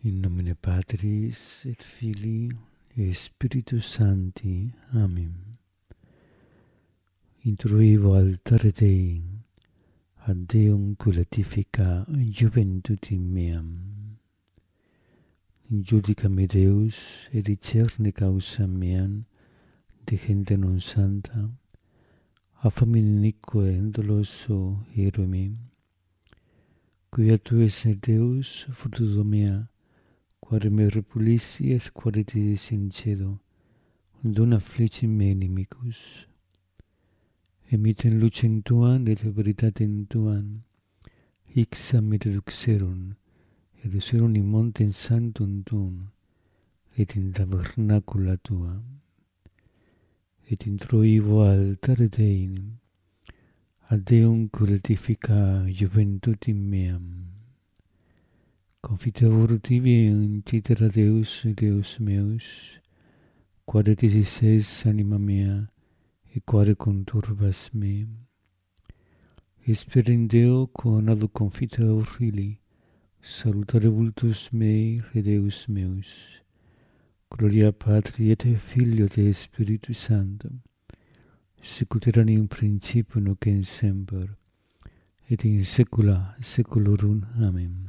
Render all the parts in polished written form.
In nomine Patris et Filii et Spiritus Sancti. Amen. Introivo altare Dei, ad Deum culatifica juventutem meam. Injudica me Deus, et discerne causam meam, de gente non santa, a famine inique doloso erumi. Quia tu es Deus, fruto mea, quare me repulissi et quare te sincedo, dona flicim me inimicus. Emitem lucem tuam et veritatem tuam, ixam et duxerum in montem sanctum tuum, et in tabernacula tua. Et introivo altare Dei, ad Deum culatifica juventutem meam. Confiteor tibi incitera Deus meus, quare dices anima mea, et quare conturbas me. Esper in Deo quod confiteor Filii, salutare vultus mei et Deus meus. Gloria Patri et Filio et Spiritus Sanctum, sicut erat in principio nunc et semper, et in saecula saeculorum. Amen.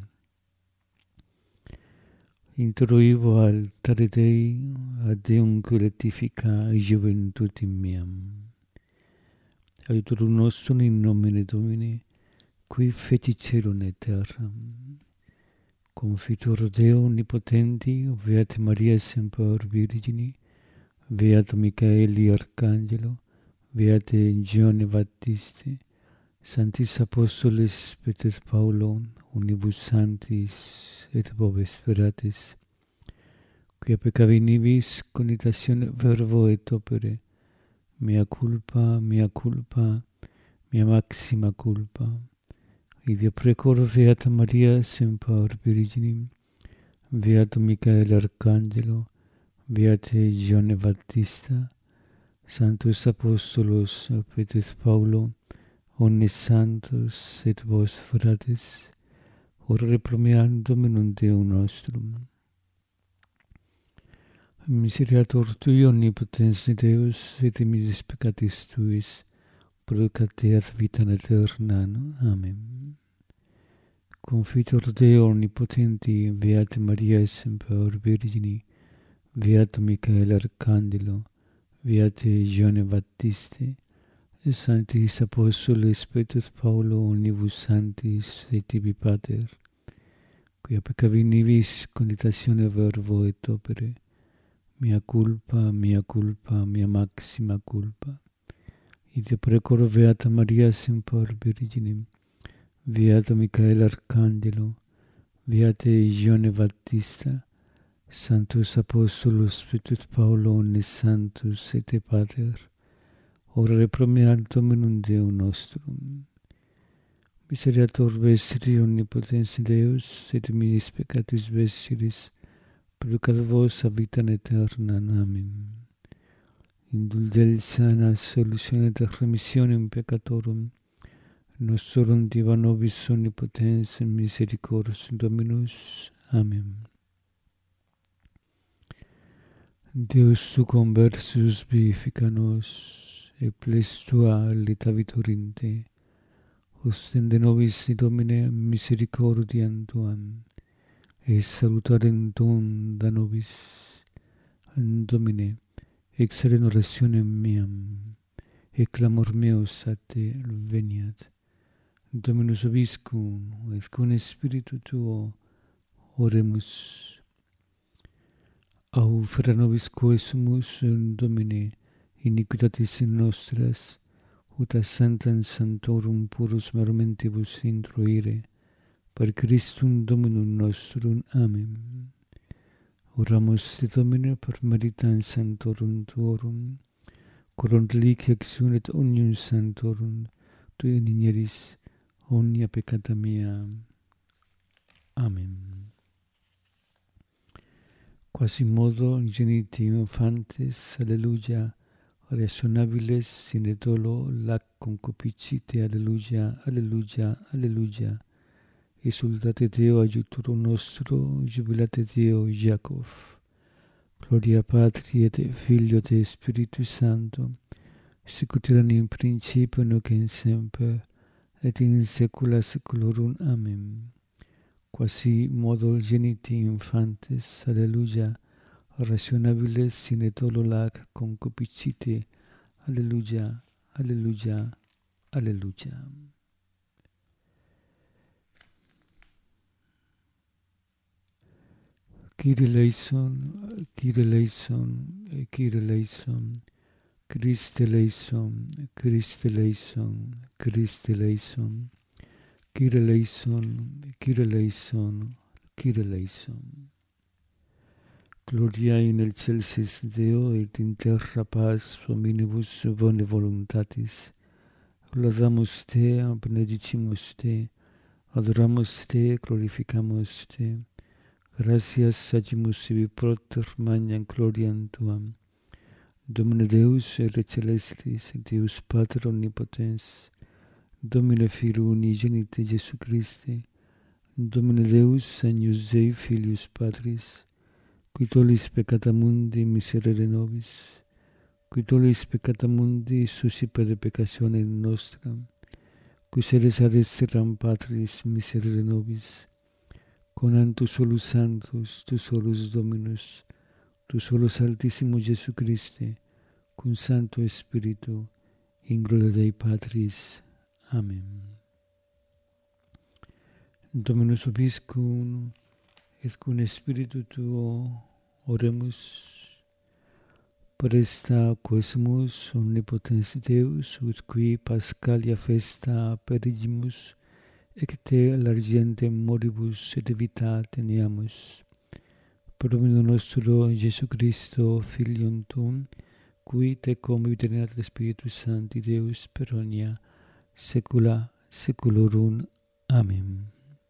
Introivo altare Dei, ad Deum culatifica juventutem meam. Aiutorium nostrum in nomine Domini, qui feci caelum et terram. Confitor Deo omnipotenti, Beata Maria semper Virgini, Beato Michaeli Arcangelo, Beate Giovanni Battiste, Sanctis Apostoles Peter Paulo, unibus sanctis et vobis speratis, quia peccavi nibis conitatione verbo et opere, mea culpa, mea maxima culpa. Ideo precor Beata Maria semper Virginim, Beato Michael Arcangelo, Beate Giovanni Battista, Sanctus Apostolos Petrus Paulo, omnes santos et vos fratres, ora pro meam Dominum Deum nostrum. Miseriator Tui omnipotens Deus, et miseris peccatis Tuis, producat eat vitam aeternam. Amen. Confitor Deo omnipotenti, Beate Maria semper Virgini, Beato Michael Arcangelo, Beate Giovanni Battiste, Sanctis Apostoles Petrus Paulo, unibus sanctis et tibi Pater, quia peccavi nibis conitatione verbo et opere, mea culpa, mea maxima culpa. Ideo precor Beata Maria semper Virginim, Beato Michael Arcangelo, Beate Giovanni Battista, Sanctus Apostolos Petrus Paulo, omnes santus et te Pater, ora pro meam Dominum Deum nostrum. Miseriator vestri omnipotens Deus, et miseris peccatis vestris, producat vos a vitam aeternam. Amen. Indulgentia, absolutione et remissionem peccatorum, nostrorum diva nobis omnipotens misericors Dominus. Amen. Deus tu conversus vivifica nos, et ples tua lita vitorinte, ostende nobis Domine misericordiam tuam, et salutarem tuum da nobis. Domine, exere orationem meam, et clamor meus a te veniat. Dominus vobiscum, et cum spiritu tuo oremus. Au fra nobis quae sumus, Domine, iniquitatis nostras, ut a sanctam sanctorum purus momentibus introire, per Christum Dominum nostrum. Amen. Oramus te Domine per meritam sanctorum tuorum, coram reliquia exum et omnium sanctorum, tu elineris omnia peccata mea. Amen. Quasimodo geniti infantes, alleluia, rationabiles sine dolo lac concupicite, alleluia, alleluia, alleluia, exultate Deo aiutor nostro, jubilate Deo Jacob. Gloria Patri et Filio et Spiritus Sancto, sicut erat in principio nunc et semper, et in saecula saeculorum. Amen. Quasi modo geniti infantes, alleluia, rationabiles sine tolo lac concupiscite, alleluia, alleluia, alleluia. Kyrie eleison, Kyrie eleison, Kyrie eleison, Christe eleison, Christe eleison, Christe eleison, Kyrie eleison, Kyrie eleison, Kyrie eleison. Gloria in excelsis Deo et in terra paz hominibus bone voluntatis. Laudamus te, benedicimus te, adoramus te, glorificamus te. Gratias agimus sibi propter magnam gloriam tuam. Domine Deus et celestis, Deus Pater omnipotens, Domine Filio unigenite Jesu Christe, Domine Deus agnus Dei Filius Patris, qui tollis peccata mundi miserere nobis, qui tollis peccata mundi suscipe de peccatione nostra, qui sedes ad exterram Patris miserere nobis, conant tu solus sanctus, tu solus Dominus, tu solus Altissimus Jesu Christe, cum Sancto Spiritu, in gloria Dei Patris. Amen. Dominus vobiscum, et cum Spiritu tuo oremus, presta quesumus omnipotens Deus, ut qui Pascalia festa perigimus, ecte largientem moribus et vita teniamus. Per Domino nostro Jesu Christo, Filium tuum, qui tecum vitae Spiritus Sancti Deus per omnia saecula saeculorum. Amén.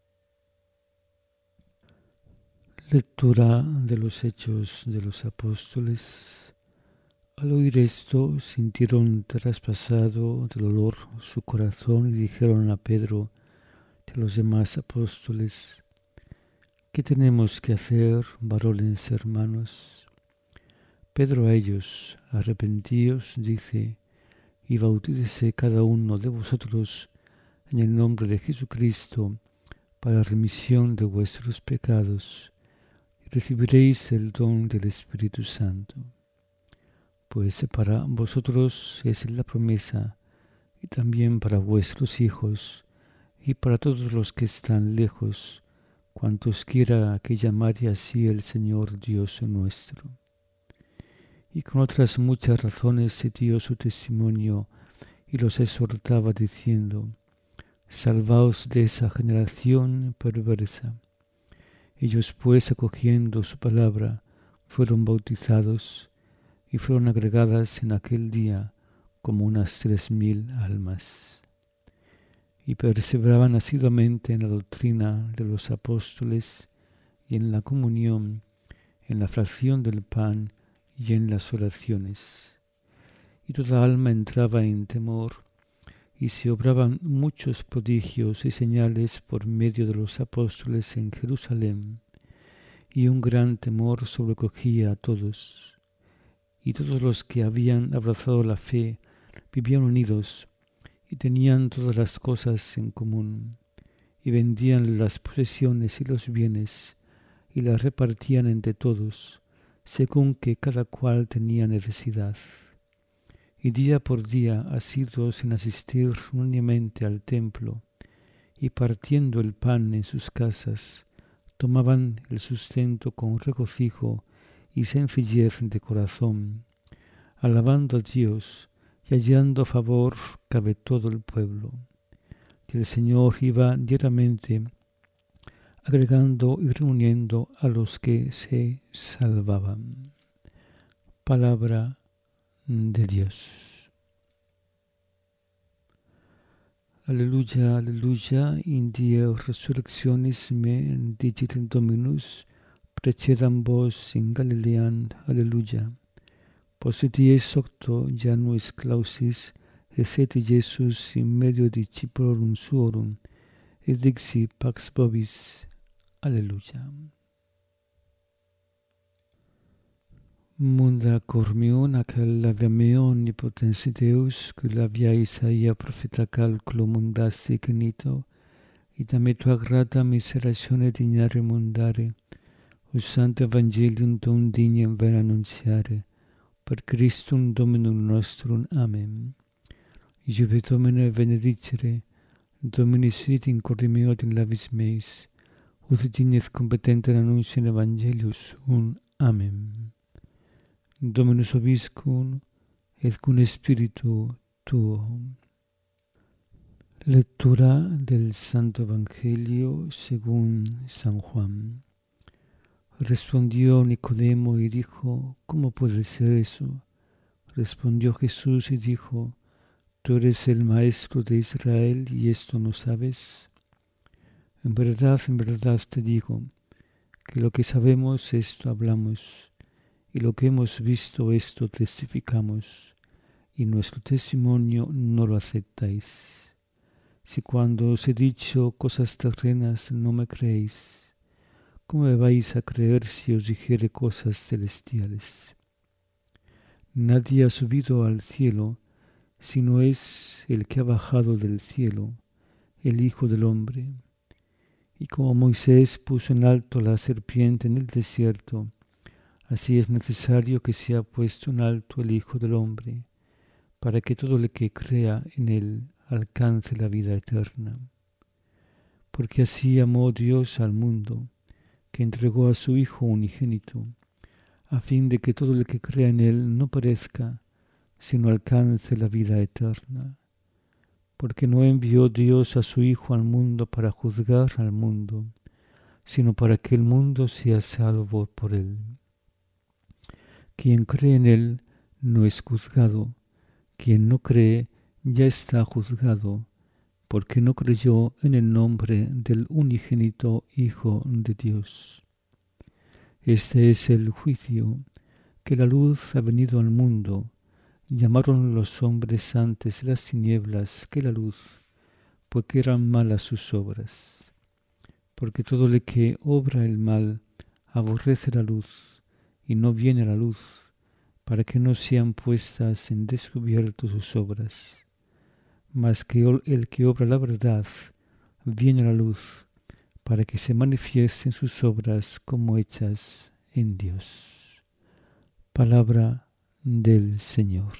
Lectura de los Hechos de los Apóstoles. Al oír esto, sintieron traspasado de dolor su corazón y dijeron a Pedro y a los demás apóstoles: ¿qué tenemos que hacer, varones hermanos? Pedro a ellos: arrepentíos, dice, y bautícese cada uno de vosotros en el nombre de Jesucristo para remisión de vuestros pecados, y recibiréis el don del Espíritu Santo. Pues para vosotros es la promesa, y también para vuestros hijos, y para todos los que están lejos, cuantos quiera que llamare así el Señor Dios nuestro. Y con otras muchas razones se dio su testimonio, y los exhortaba diciendo: salvaos de esa generación perversa. Ellos pues, acogiendo su palabra, fueron bautizados, y fueron agregadas en aquel día como unas 3,000 almas. Y perseveraban asiduamente en la doctrina de los apóstoles, y en la comunión, en la fracción del pan, y en las oraciones. Y toda alma entraba en temor, y se obraban muchos prodigios y señales por medio de los apóstoles en Jerusalén, y un gran temor sobrecogía a todos. Y todos los que habían abrazado la fe vivían unidos, y tenían todas las cosas en común, y vendían las posesiones y los bienes, y las repartían entre todos, según que cada cual tenía necesidad. Y día por día, asiduos en asistir unánimemente al templo, y partiendo el pan en sus casas, tomaban el sustento con regocijo y sencillez de corazón, alabando a Dios y hallando favor cabe todo el pueblo. Y el Señor iba diariamente agregando y reuniendo a los que se salvaban. Palabra de Dios. Aleluya, aleluya, in die resurrectionis me dicit Dominus, precedam vos in Galileam, aleluya. Post dies octo Januis clausis, esset Iesus in medio discipulorum suorum, et dixi pax vobis. Alleluia. Munda cor meo nacel lavia meo omnipotensi Deus, que lavia Isaia profeta calculo mundasti genito, et ame tua grata miseratione dignare mundare, o santo evangelium tuum dignem ver annunciare, per Christum Dominum nostrum. Amen. Iuve Domine benedicere, Domini sit in corde meo et in labis meis, ut dignes competenter annunciam evangelius un. Amen. Dominus vobiscum, et cum spiritu tuo. Lectura del Santo Evangelio según San Juan. Respondió Nicodemo y dijo: ¿Cómo puede ser eso? Respondió Jesús y dijo: ¿Tú eres el maestro de Israel y esto no sabes? En verdad te digo, que lo que sabemos esto hablamos, y lo que hemos visto esto testificamos, y nuestro testimonio no lo aceptáis. Si cuando os he dicho cosas terrenas no me creéis, ¿cómo me vais a creer si os dijere cosas celestiales? Nadie ha subido al cielo, sino es el que ha bajado del cielo, el Hijo del Hombre. Y como Moisés puso en alto la serpiente en el desierto, así es necesario que sea puesto en alto el Hijo del Hombre, para que todo el que crea en él alcance la vida eterna. Porque así amó Dios al mundo, que entregó a su Hijo unigénito, a fin de que todo el que crea en él no perezca, sino alcance la vida eterna. Porque no envió Dios a su Hijo al mundo para juzgar al mundo, sino para que el mundo sea salvo por él. Quien cree en él no es juzgado, quien no cree ya está juzgado, porque no creyó en el nombre del unigénito Hijo de Dios. Este es el juicio, que la luz ha venido al mundo. Llamaron los hombres antes las tinieblas que la luz, porque eran malas sus obras. Porque todo el que obra el mal aborrece la luz, y no viene a la luz, para que no sean puestas en descubierto sus obras. Mas que el que obra la verdad viene a la luz, para que se manifiesten sus obras como hechas en Dios. Palabra del Señor.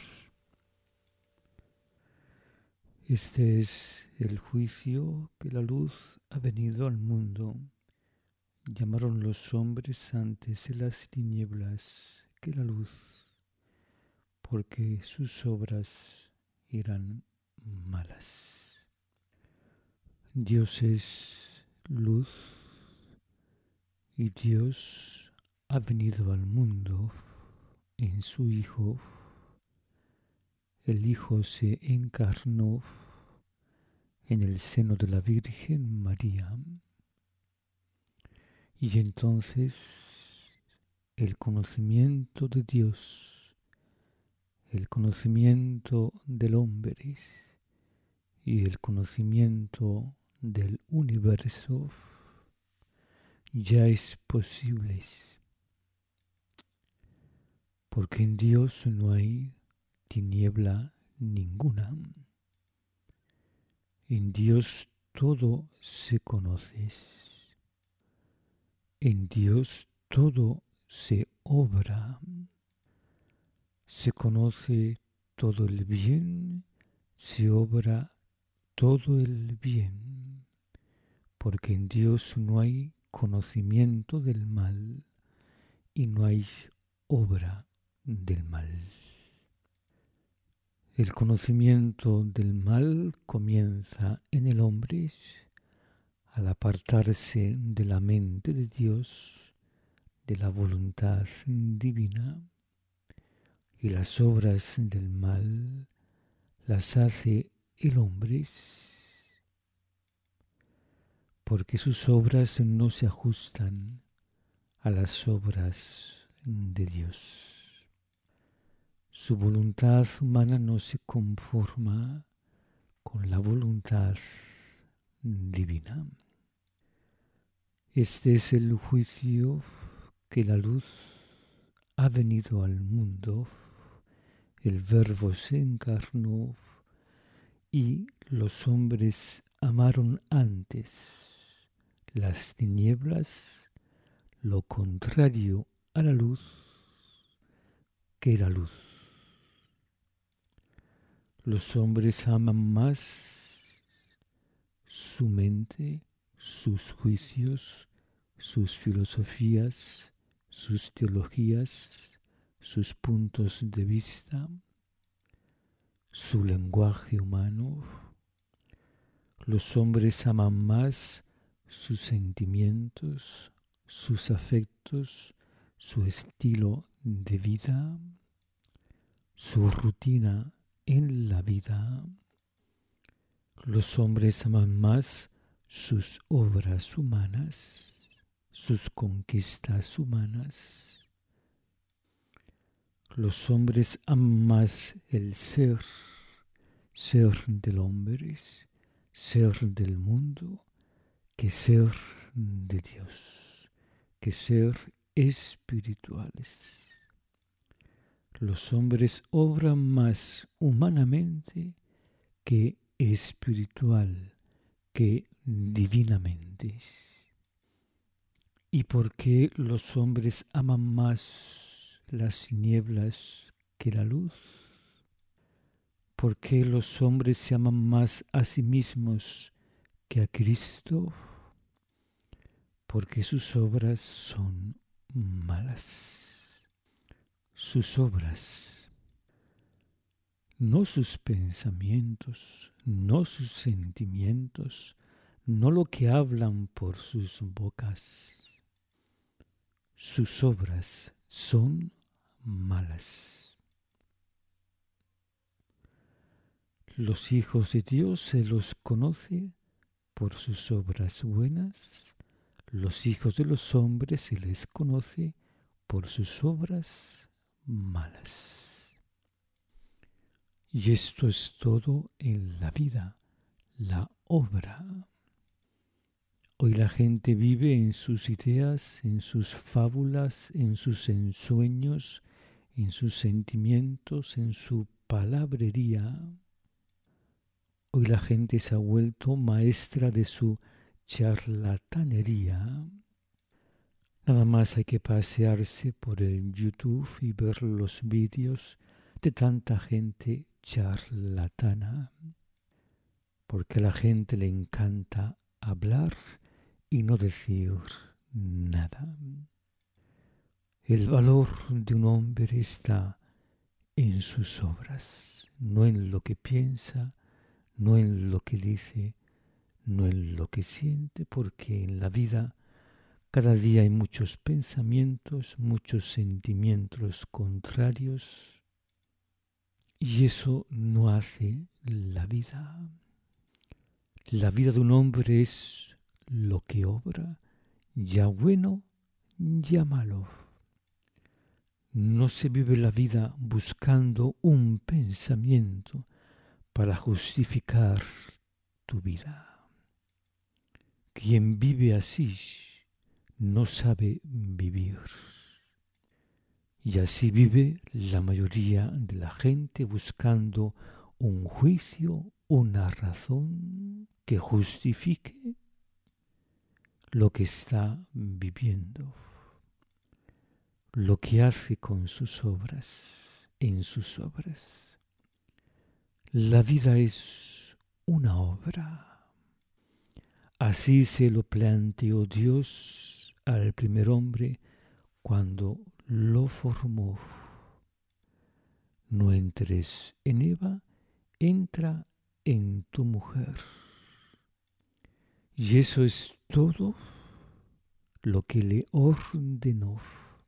Este es el juicio, que la luz ha venido al mundo. Llamaron los hombres antes en las tinieblas que la luz, porque sus obras eran malas. Dios es luz y Dios ha venido al mundo en su Hijo. El Hijo se encarnó en el seno de la Virgen María. Y entonces el conocimiento de Dios, el conocimiento del hombre y el conocimiento del universo ya es posible, porque en Dios no hay tiniebla ninguna. En Dios todo se conoce. En Dios todo se obra. Se conoce todo el bien, se obra todo el bien, porque en Dios no hay conocimiento del mal y no hay obra del mal. El conocimiento del mal comienza en el hombre al apartarse de la mente de Dios, de la voluntad divina, y las obras del mal las hace el hombre, porque sus obras no se ajustan a las obras de Dios. Su voluntad humana no se conforma con la voluntad divina. Este es el juicio que la luz ha venido al mundo, el Verbo se encarnó y los hombres amaron antes las tinieblas, lo contrario a la luz, que la luz. Los hombres aman más su mente, sus juicios, sus filosofías, sus teologías, sus puntos de vista, su lenguaje humano. Los hombres aman más sus sentimientos, sus afectos, su estilo de vida, su rutina en la vida. Los hombres aman más sus obras humanas, sus conquistas humanas. Los hombres aman más el ser del hombre, ser del mundo, que ser de Dios, que ser espirituales. Los hombres obran más humanamente que espiritual, que divinamente. ¿Y por qué los hombres aman más las tinieblas que la luz? ¿Por qué los hombres se aman más a sí mismos que a Cristo? Porque sus obras son malas. Sus obras, no sus pensamientos, no sus sentimientos, no lo que hablan por sus bocas. Sus obras son malas. Los hijos de Dios se los conoce por sus obras buenas. Los hijos de los hombres se les conoce por sus obras malas. Y esto es todo en la vida, la obra. Hoy la gente vive en sus ideas, en sus fábulas, en sus ensueños, en sus sentimientos, en su palabrería. Hoy la gente se ha vuelto maestra de su charlatanería. Nada más hay que pasearse por el YouTube y ver los vídeos de tanta gente charlatana, porque a la gente le encanta hablar y no decir nada. El valor de un hombre está en sus obras, no en lo que piensa, no en lo que dice, no en lo que siente, porque en la vida cada día hay muchos pensamientos, muchos sentimientos contrarios, y eso no hace la vida. La vida de un hombre es lo que obra, ya bueno, ya malo. No se vive la vida buscando un pensamiento para justificar tu vida. Quien vive así no sabe vivir. Y así vive la mayoría de la gente buscando un juicio, una razón que justifique lo que está viviendo, lo que hace con sus obras, en sus obras. La vida es una obra. Así se lo planteó Dios al primer hombre cuando lo formó. No entres en Eva, entra en tu mujer. Y eso es todo lo que le ordenó.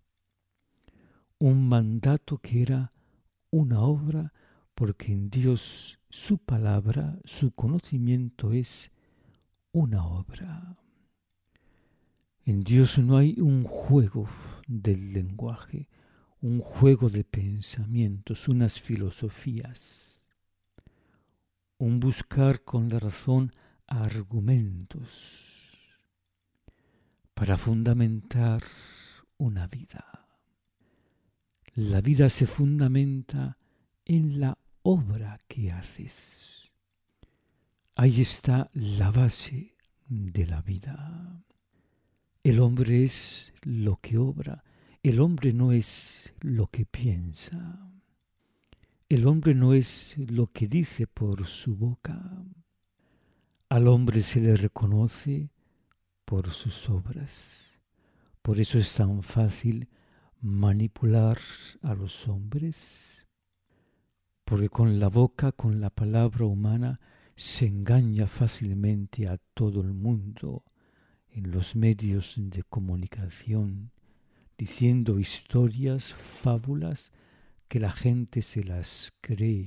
Un mandato que era una obra, porque en Dios su palabra, su conocimiento es una obra. En Dios no hay un juego del lenguaje, un juego de pensamientos, unas filosofías, un buscar con la razón argumentos para fundamentar una vida. La vida se fundamenta en la obra que haces. Ahí está la base de la vida. El hombre es lo que obra, el hombre no es lo que piensa. El hombre no es lo que dice por su boca. Al hombre se le reconoce por sus obras. Por eso es tan fácil manipular a los hombres, porque con la boca, con la palabra humana, se engaña fácilmente a todo el mundo en los medios de comunicación, diciendo historias, fábulas, que la gente se las cree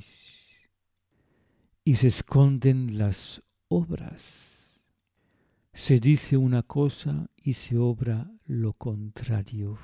y se esconden las obras. Se dice una cosa y se obra lo contrario,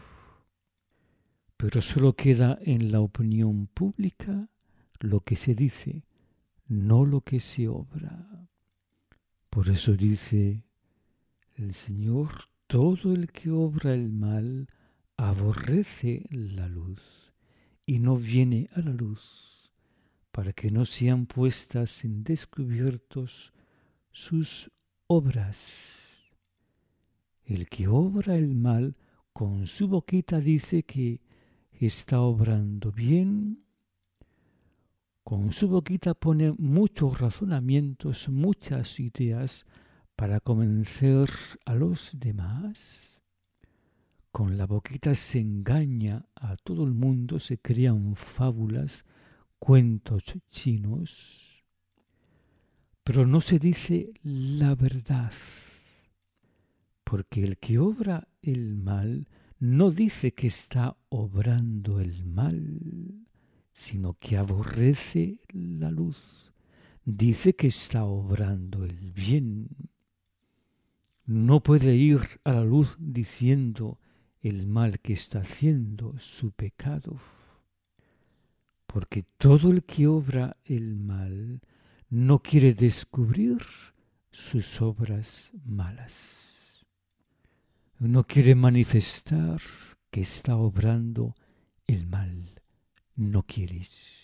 pero solo queda en la opinión pública lo que se dice, no lo que se obra. Por eso dice el Señor: todo el que obra el mal aborrece la luz y no viene a la luz, para que no sean puestas en descubiertos sus obras. El que obra el mal con su boquita dice que está obrando bien. Con su boquita pone muchos razonamientos, muchas ideas para convencer a los demás. Con la boquita se engaña a todo el mundo, se crean fábulas, cuentos chinos, pero no se dice la verdad, porque el que obra el mal no dice que está obrando el mal, sino que aborrece la luz, dice que está obrando el bien. No puede ir a la luz diciendo el mal que está haciendo, su pecado, porque todo el que obra el mal no quiere descubrir sus obras malas. No quiere manifestar que está obrando el mal. No quieres.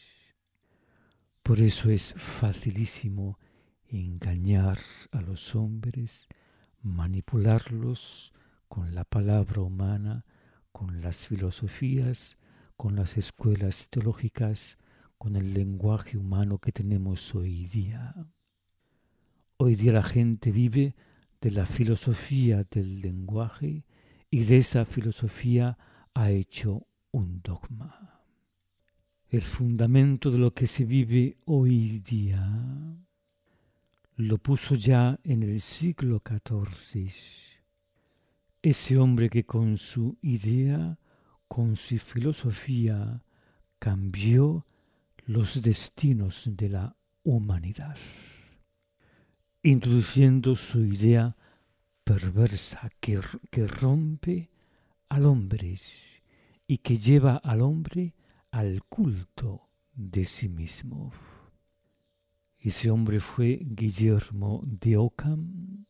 Por eso es facilísimo engañar a los hombres, manipularlos con la palabra humana, con las filosofías, con las escuelas teológicas, con el lenguaje humano que tenemos hoy día. Hoy día la gente vive de la filosofía del lenguaje y de esa filosofía ha hecho un dogma. El fundamento de lo que se vive hoy día lo puso ya en el siglo XIV. Ese hombre que con su idea, con su filosofía, cambió los destinos de la humanidad, introduciendo su idea perversa que rompe al hombre y que lleva al hombre al culto de sí mismo. Ese hombre fue Guillermo de Ockham,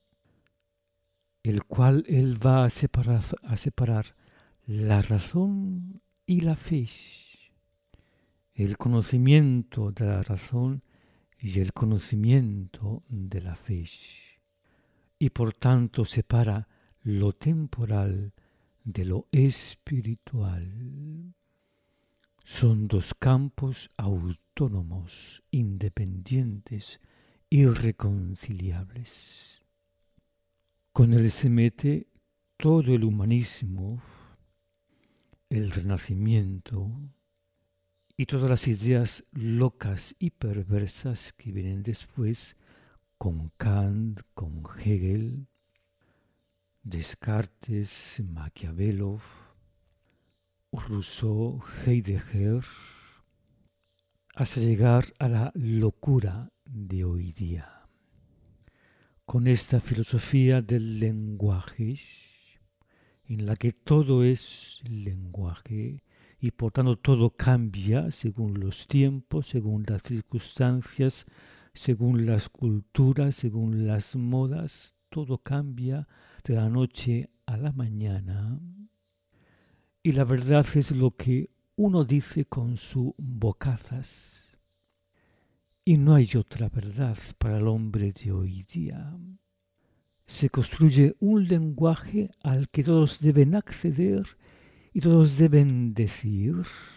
el cual él va a separar la razón y la fe, el conocimiento de la razón y el conocimiento de la fe, y por tanto separa lo temporal de lo espiritual. Son dos campos autónomos, independientes, irreconciliables. Con él se mete todo el humanismo, el Renacimiento y todas las ideas locas y perversas que vienen después con Kant, con Hegel, Descartes, Maquiavelo, Rousseau, Heidegger, hasta llegar a la locura de hoy día. Con esta filosofía del lenguaje, en la que todo es lenguaje y por tanto todo cambia según los tiempos, según las circunstancias, según las culturas, según las modas, todo cambia de la noche a la mañana. Y la verdad es lo que uno dice con sus bocazas. Y no hay otra verdad para el hombre de hoy día. Se construye un lenguaje al que todos deben acceder y todos deben decir,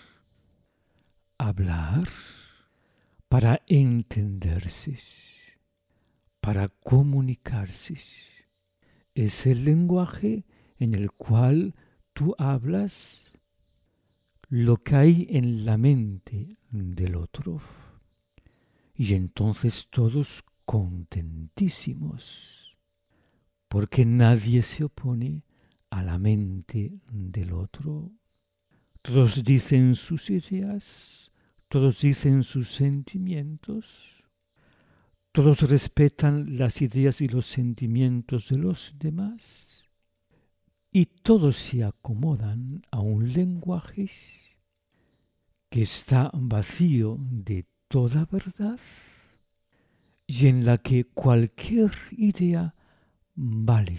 hablar, para entenderse, para comunicarse. Es el lenguaje en el cual tú hablas lo que hay en la mente del otro. Y entonces todos contentísimos, porque nadie se opone a la mente del otro. Todos dicen sus ideas, todos dicen sus sentimientos, todos respetan las ideas y los sentimientos de los demás y todos se acomodan a un lenguaje que está vacío de toda verdad y en la que cualquier idea vale.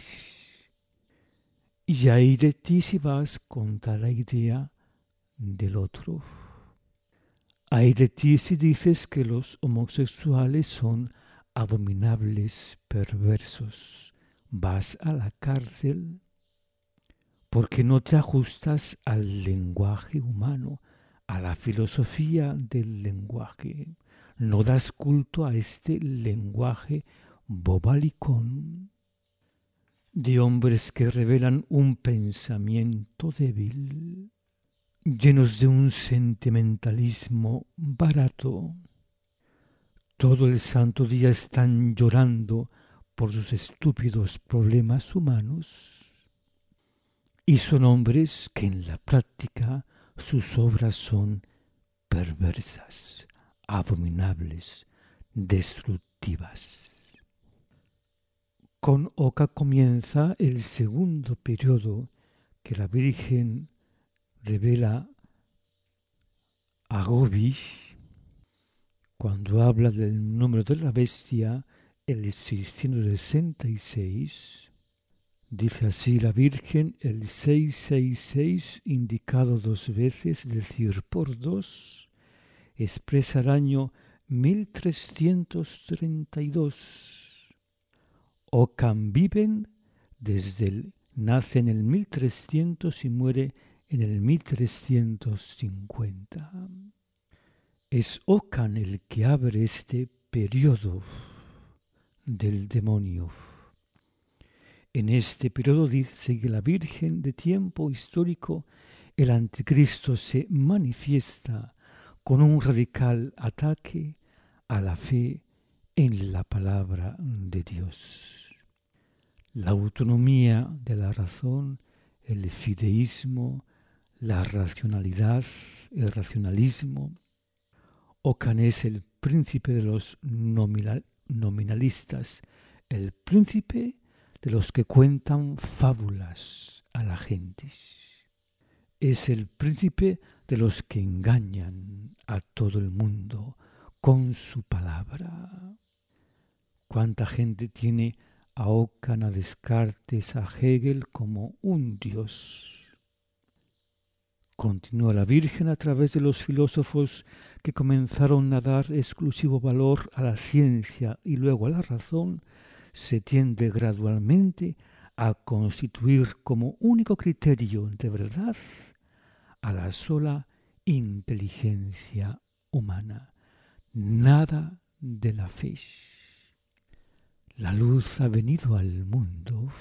Y hay de ti si vas contra la idea del otro. Hay de ti si dices que los homosexuales son abominables, perversos. Vas a la cárcel porque no te ajustas al lenguaje humano, a la filosofía del lenguaje. No das culto a este lenguaje bobalicón de hombres que revelan un pensamiento débil, llenos de un sentimentalismo barato. Todo el santo día están llorando por sus estúpidos problemas humanos y son hombres que en la práctica sus obras son perversas, abominables, destructivas. Con Oca comienza el segundo periodo que la Virgen revela a Gobish cuando habla del número de la bestia, el 666. Dice así la Virgen, el 666, indicado 2 veces, es decir, por 2, expresa el año 1332. Ockham viven nace en el 1300 y muere en el 1350. Es Ockham el que abre este periodo del demonio. En este periodo, dice la Virgen, de tiempo histórico, el anticristo se manifiesta con un radical ataque a la fe en la palabra de Dios. La autonomía de la razón, el fideísmo, la racionalidad, el racionalismo. Ockham es el príncipe de los nominalistas, el príncipe de los que cuentan fábulas a la gente. Es el príncipe de los que engañan a todo el mundo con su palabra. ¿Cuánta gente tiene a Ockham, a Descartes, a Hegel como un dios? Continúa la Virgen a través de los filósofos que comenzaron a dar exclusivo valor a la ciencia y luego a la razón, se tiende gradualmente a constituir como único criterio de verdad a la sola inteligencia humana, nada de la fe. La luz ha venido al mundo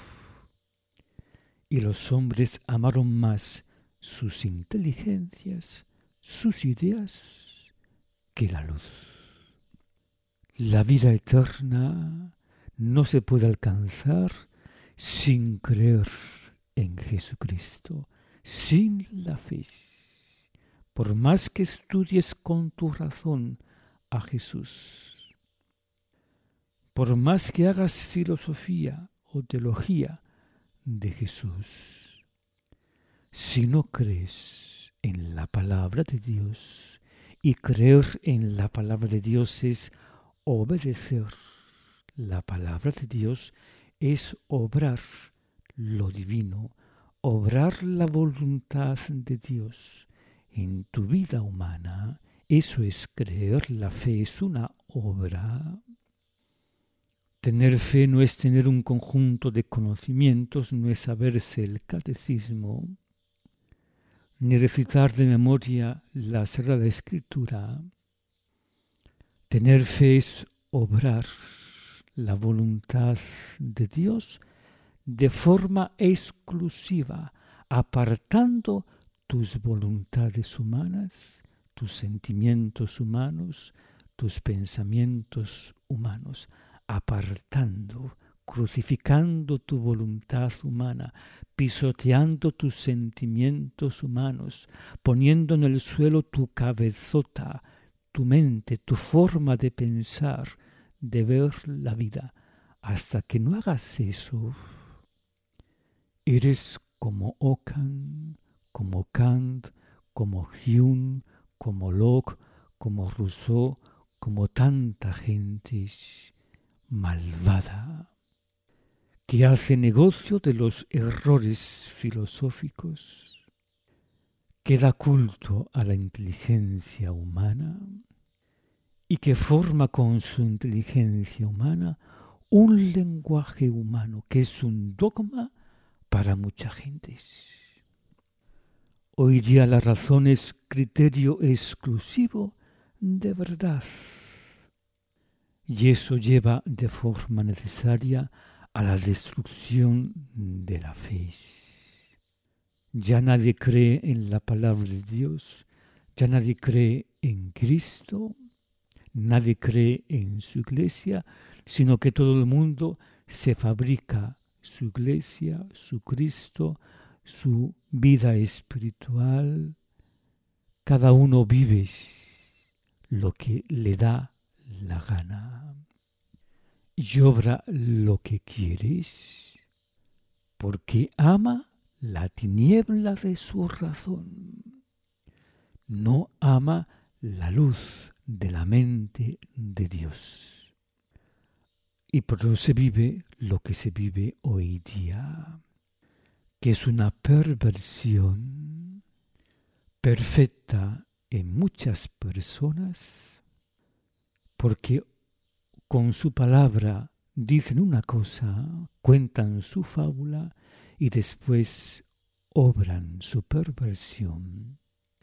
y los hombres amaron más sus inteligencias, sus ideas, que la luz. La vida eterna no se puede alcanzar sin creer en Jesucristo, sin la fe. Por más que estudies con tu razón a Jesús, por más que hagas filosofía o teología de Jesús, si no crees en la palabra de Dios, y creer en la palabra de Dios es Obedecer la palabra de Dios es obrar lo divino, obrar la voluntad de Dios en tu vida humana. Eso es creer, la fe es una obra. Tener fe no es tener un conjunto de conocimientos, no es saberse el catecismo, ni recitar de memoria la Sagrada Escritura. Tener fe es obrar la voluntad de Dios de forma exclusiva, apartando tus voluntades humanas, tus sentimientos humanos, tus pensamientos humanos, apartando, crucificando tu voluntad humana, pisoteando tus sentimientos humanos, poniendo en el suelo tu cabezota, tu mente, tu forma de pensar, de ver la vida. Hasta que no hagas eso, eres como Ockham, como Kant, como Hume, como Locke, como Rousseau, como tanta gente malvada que hace negocio de los errores filosóficos, que da culto a la inteligencia humana y que forma con su inteligencia humana un lenguaje humano que es un dogma para mucha gente. Hoy día la razón es criterio exclusivo de verdad. Y eso lleva de forma necesaria a la destrucción de la fe. Ya nadie cree en la palabra de Dios, ya nadie cree en Cristo, nadie cree en su iglesia, sino que todo el mundo se fabrica su iglesia, su Cristo, su vida espiritual. Cada uno vive lo que le da la gana y obra lo que quieres, porque ama la tiniebla de su razón, no ama la luz de la mente de Dios. Y por eso se vive lo que se vive hoy día, que es una perversión perfecta en muchas personas, porque con su palabra dicen una cosa, cuentan su fábula y después obran su perversión,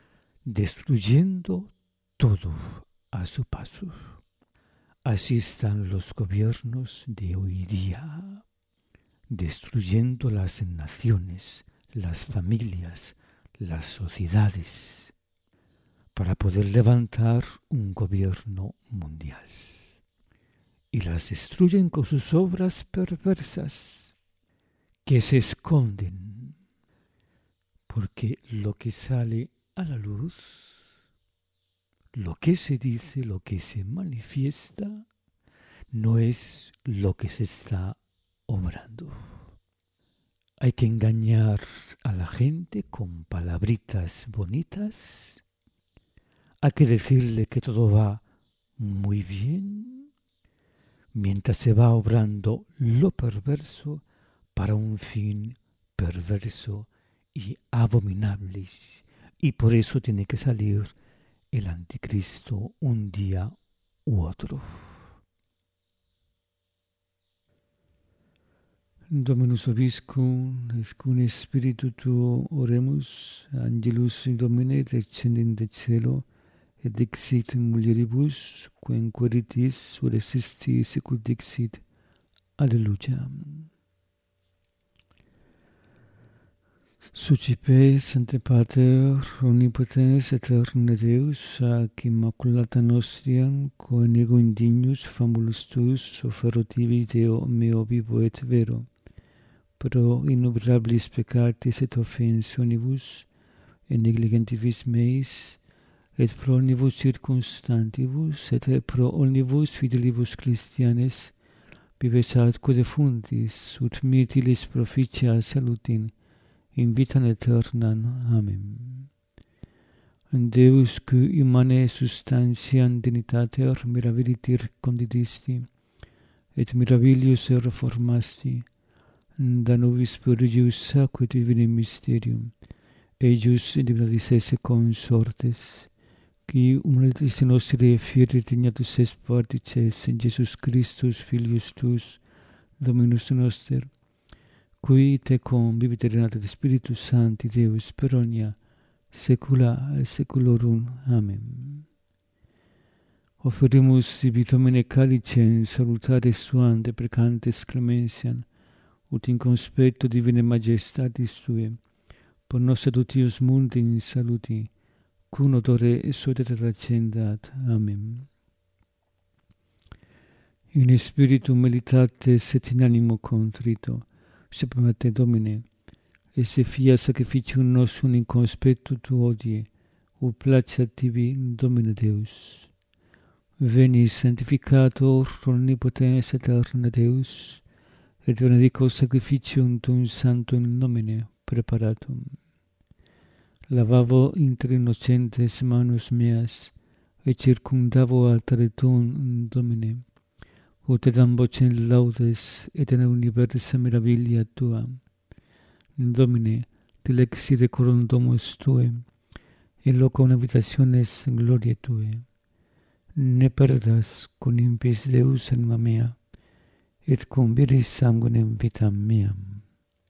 destruyendo todo a su paso. Así están los gobiernos de hoy día, destruyendo las naciones, las familias, las sociedades, para poder levantar un gobierno mundial. Y las destruyen con sus obras perversas, que se esconden, porque lo que sale a la luz, lo que se dice, lo que se manifiesta, no es lo que se está obrando. Hay que engañar a la gente con palabritas bonitas. Hay que decirle que todo va muy bien, mientras se va obrando lo perverso para un fin perverso y abominable. Y por eso tiene que salir el anticristo un día u otro. Dominus vobiscum, et cum spiritu tuo oremus, Angelus Domine descendit de cielo, et dixit mulieribus, quem queritis oresisti sicut dixit. Alleluia. Sucipe, Sancte Pater, omnipotens aeterne Deus, ac immaculata nostriam, quo nego indignus famulus tuus, offerotivi Deo meo vivo et vero, pro innumerabilis peccatis et offensionibus, et negligentibus meis, et pro omnibus circumstantibus, et pro omnibus fidelibus Christianes, vives atque defuntis, ut mirtilis proficia salutin, in vitam aeternam. Amen. Deus qui immane substantiam dignitater mirabilitir condidisti, et mirabilius reformasti, da nobis spurigius sacque divini mysterium, eius divinatis esse consortes, qui humanitas nostri fieri dignatus est partices in Jesus Christus Filius tuus, Dominus noster, qui tecum vivit et Spiritus Sancti Deus per omnia saecula saeculorum. Amen. Offerimus ibi Domine calicem salutare suam deprecantes clemensiam, ut in conspecto divine majestatis Tuae, por nos adutius mundi in saluti, cum odore suadetat accendat. Amen. In spiritu militates et in animo contrito, sapem te Domine, esse fia sacrificium nostrum in conspectu tu hodie, ut placeat tibi, Domine Deus. Veni sanctificator omnipotens aeterna Deus, et benedico sacrificium tuum sanctum nomine preparatum. Lavavo inter innocentes manus meas, et circumdavo altare tuum, Domine, ut edam vocem laudes et in universa mirabilia Tua. Domine, dilexi decorum domus Tuae, et locum habitationes gloriae Tuae. Ne perdas cum impis Deus anima mea, et cum viris sanguinem vitam meam.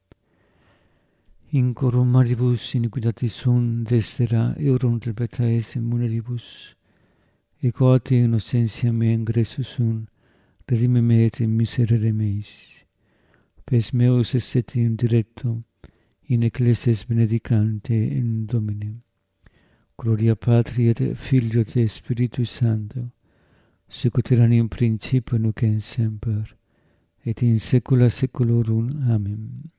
In corum maribus iniquitatis sunt destera eurum interpretaes muneribus, et quod innocentia mea ingressus sunt, redime me et miserere meis. Pes meus esset in directo, in ecclesias benedicante in Domine. Gloria Patri et Filio et Spiritus Sancto, sicut erat in principio nunc et semper, et in saecula saeculorum. Amen.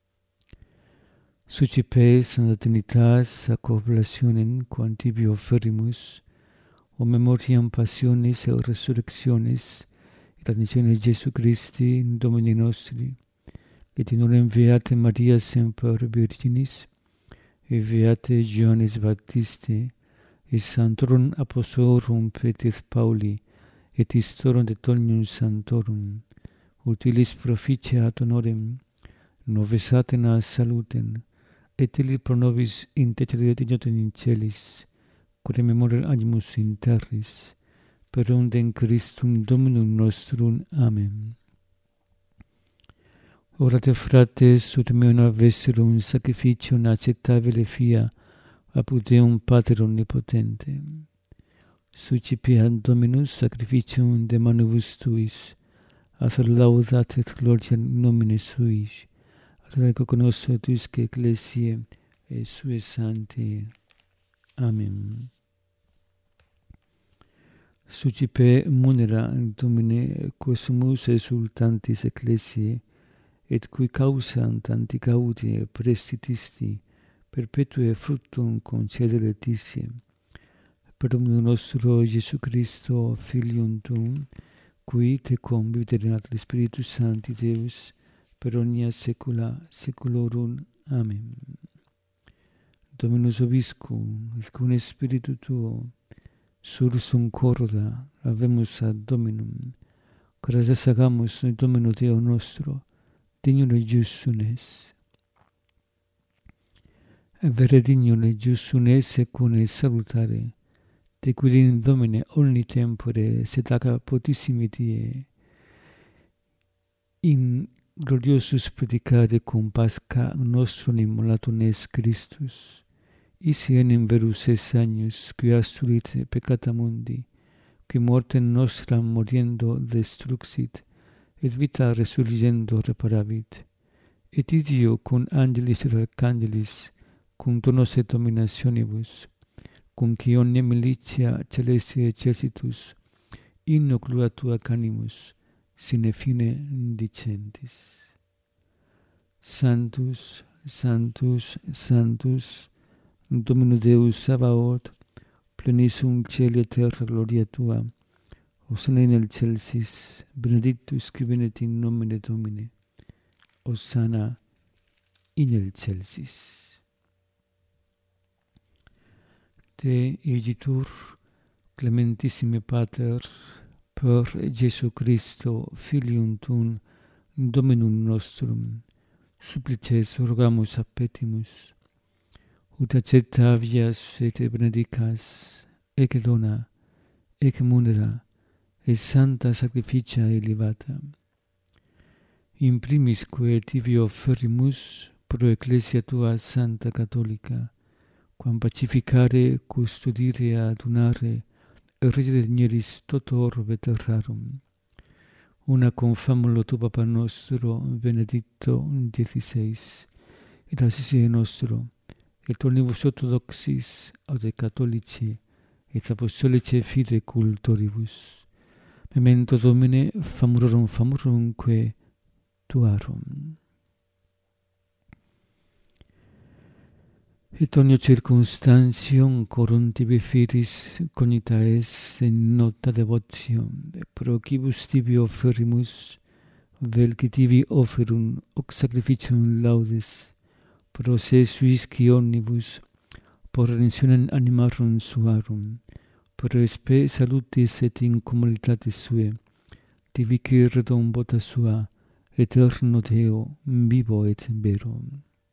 Sucipe Sancta Trinitas ac oblationem quam tibi offerimus, o memoriam passionis et resurrectionis, et admissiones Jesu Christi, Domini nostri, et in orem Beate Maria semper Virginis, et Beate Ioannis Baptiste, et Sanctorum Apostolorum Petri Pauli, et Istorum de Tomnium Sanctorum, utilis proficiat honorem, nobis Atenas salutem, et illi pro nobis intercederet ignotum in celis, quod memoriam animus in terris, per undem Christum Dominum nostrum. Amen. Orate frates, ut meum avesserum sacrificium acceptabile fia, apud Deum Pater omnipotente. Sucipiat Dominus sacrificium de manibus tuis, as laudat et gloria nomine suis, ad cognosco tuisque ecclesiae et sue sancti. Amen. Sucipe munera Domine quesumus exultantis ecclesiae, et qui causam tanti gaudie prestitisti, perpetue fructum concedere tisie. Per omnium nostro Jesu Christo, Filium Tuum, qui tecum vivit et Spiritus Sancti Deus, per omnia saecula saeculorum. Amen. Dominus vobiscum, et cum Spiritu Tuo, sursum corda, habemus ad Dominum, gratias agamus Domino Deo nostro, dignum et justum es. Vere dignum et justum es secundum salutare, te quid Domine omni tempore sed ac potissimi die, in gloriosus predicare cum Pascha nostrum immolatum est Christus, isi enim verus es agnus, qui asturit peccata mundi, qui mortem nostram moriendo destruxit, et vita resurgendo reparavit. Et idio cum angelis et archangelis, cum donos et dominationibus, cum qui omnia militia celesti exercitus, in occulatua canimus, sine fine dicentis. Sanctus, Sanctus, Sanctus, Dominus Deus Sabaoth, plenissum caeli et terra gloria Tua, Hosanna in excelsis, benedictus qui venit in nomine Domini, Hosanna in excelsis. Te igitur, clementissime Pater, per Jesu Christo, Filium Tuum, Dominum nostrum, supplices rogamus a petimus, ut acceptavias et benedicas, ecce dona, ecce munera, et santa sacrificia elevata. In primisque tibi offerimus pro Ecclesia tua Santa Catholica, quam pacificare, custodire, adunare, regere digneris toto orbe terrarum. Una confamulo tu Papa nostro, Benedicto XVI, et assisi nostro, et omnibus orthodoxis, aut catholici, et apostolici fide cultoribus. Memento Domine, famurumque tuarum. Et ogni circunstantium corum tibi firis cognita es in nota devotio, pro quibus tibi offerimus, vel qui tibi offerum hoc sacrificium laudes, pro se suisci omnibus, por redentionem animarum suarum, pro spe salutis et in commoditatis sue, tibi qui redum vota sua, eterno Deo, vivo et vero.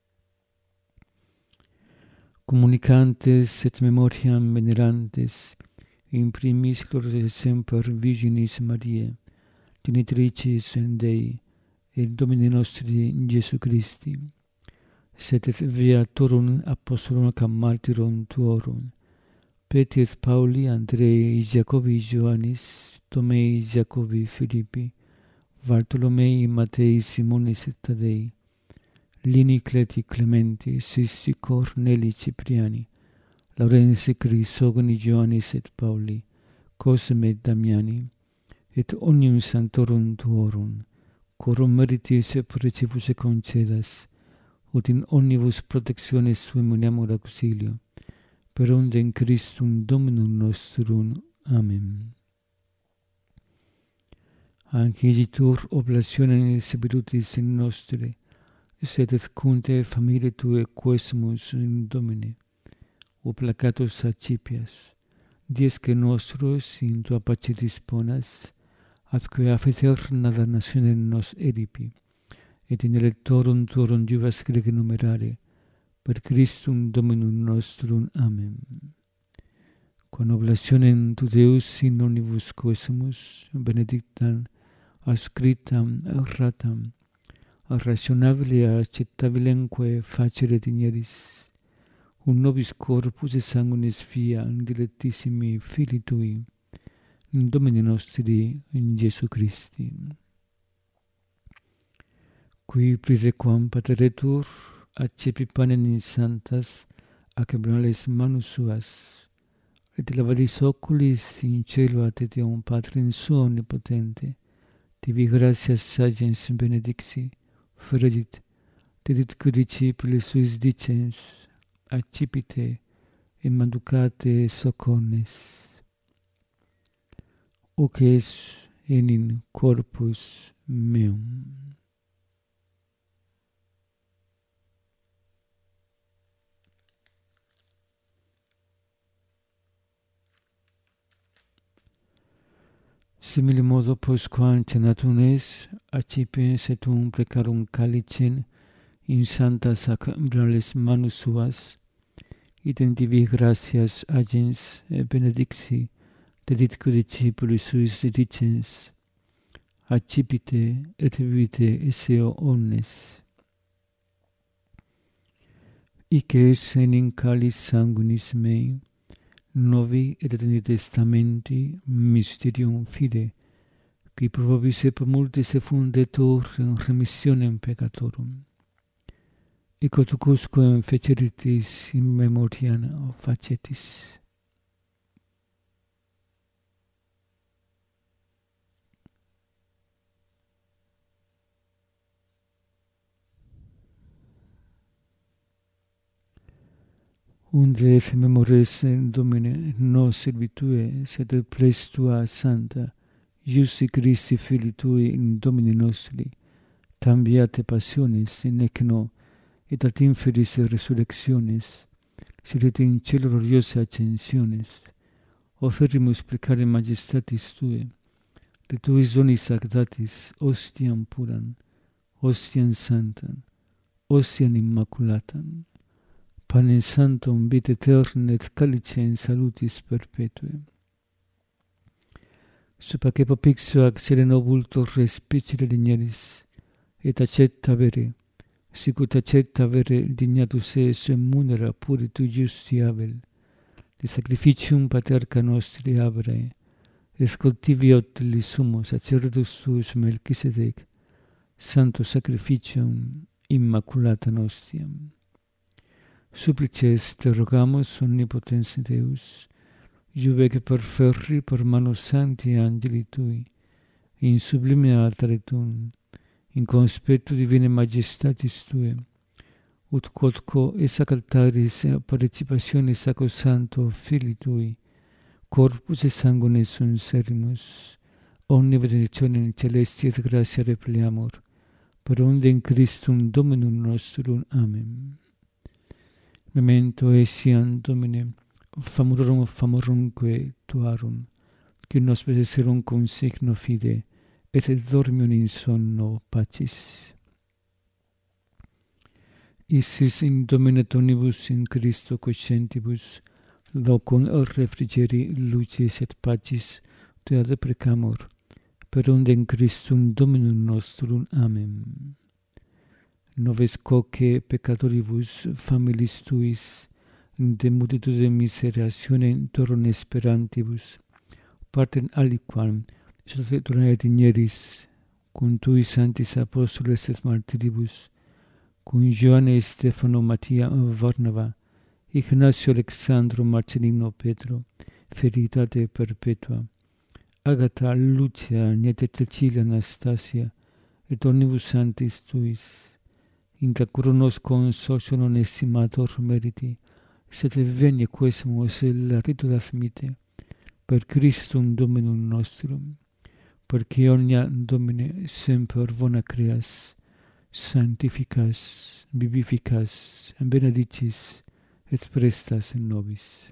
Communicantes et memoriam venerantes, in primis gloriae semper Virginis Mariae, genitricis Dei, et Domini nostri Jesu Christi, sed et viatorum apostolum cam martyrum tuorum, Petri et Pauli, Andrei, Jacobi, Ioannis, Tomei, Jacobi, Philippi, Bartolomei, Matei, Simonis et Tadei, Lini, Cleti, Clementi, Sisti, Corneli, Cipriani, Laurensi, Crisogoni, Ioannis et Pauli, Cosme et Damiani, et omnium sanctorum tuorum, corum meritis precibus concedas, ut in omnibus protectiones sui moniamur auxilio, per onde in Christum Dominum nostrum. Amen. Anciditur oblationem servitutis in nostre, sed et cunte familiae Tue quesumus in Domine, o placatus accipias, diesque nostros in Tua pace disponas, atque a eterna damnationem nos eripi, et in electorum Tuorum juvas grege numerare, per Christum Dominum nostrum. Amen. Quam oblationem Tu Deus in omnibus quesumus, benedictam, ascritam, erratam, rationabile accettabilemque facere digneris, un nobis corpus et sanguinis fiam dilectissimi Filii Tui, in Domini nostri, in Jesu Christi. Qui praesequam Pateretur accepi panem in santas accebrales manus suas, et lavadis oculis in cielo ad etiam Patrim suo omnipotente, tibi gratias agens benedixi, fregit, dedit que discipulis suis dicens, accipite et manducate socornes. Hoc es in corpus meum. Simile modo postquam cenatum es, accipens et precarum calicem in santas accebrales manus suas, idem divi gratias agens benedixi, deditque discipulis suis dicens, accipite et vivite esse omnes. Hic es in calis sanguinis mei, novi et eterni testamenti mysterium fide, qui pro vobis et pro multis effundetur in remissionem peccatorum. Eco tucusquam feceritis in memoriam facetis. Unde et memores Domine nos servitue, sed ples Tua Santa, Iusi Christi Filii Tui in Domini nostri, tam beate passiones in ecno, et ad inferis resurrectionis, sedete in cielo gloriose ascensiones, oferimus precare majestatis Tue, de Tuis donis sanctatis, ostiam puram, ostiam sanctam, ostiam immaculatam, panem sanctum vitae aeternam et calicem salutis perpetuae. Supaque popixio ac sereno vultor respicere digneris, et accetta vere, sicut accetta vere dignatus es munera puri tu justi abel, de sacrificium paterca nostri Abrae, escultiviot li sumo sacerdotus tuus Melchisedec, santo sacrificium immaculata nostiam. Supplices te rogamus omnipotens Deus, iuvec perferri per mano sancti angeli Tui, in sublime altare Tuum, in conspectu divine majestatis Tue, ut quodquo esac altaris participationis sacrosanto Filii Tui, corpus et sanguine sunt serimus, omni benedictionem celesti et gratia repliamur, per unde in Christum Dominum nostrum. Amen. Memento etiam Domine, famorumque Tuarum, qui nos serum consigno fide, et dormium in sonno pacis. Isis in Domine tonibus in Christo coscientibus, locum refrigeri lucis et pacis Te deprecamur, per unde in Christum Dominum nostrum. Amen. Noves quoque peccatoribus familis Tuis, de multitude miseratione toron esperantibus, partem aliquam soterrae digneris, cum Tui sanctis apostoles et martiribus, cum Ioanne Stefano Mattia Varnava, Ignacio Alexandro Marcelino Petro, Feritate perpetua, Agata Lucia Niete Cecilia Anastasia, et omnibus sanctis Tuis, intra curonos consortio non estimator meriti, sed venie quesumus la rito admite, per Christum Dominum nostrum, perque omnia Domine semper bona creas, sanctificas, vivificas, benedicis, et prestas in nobis.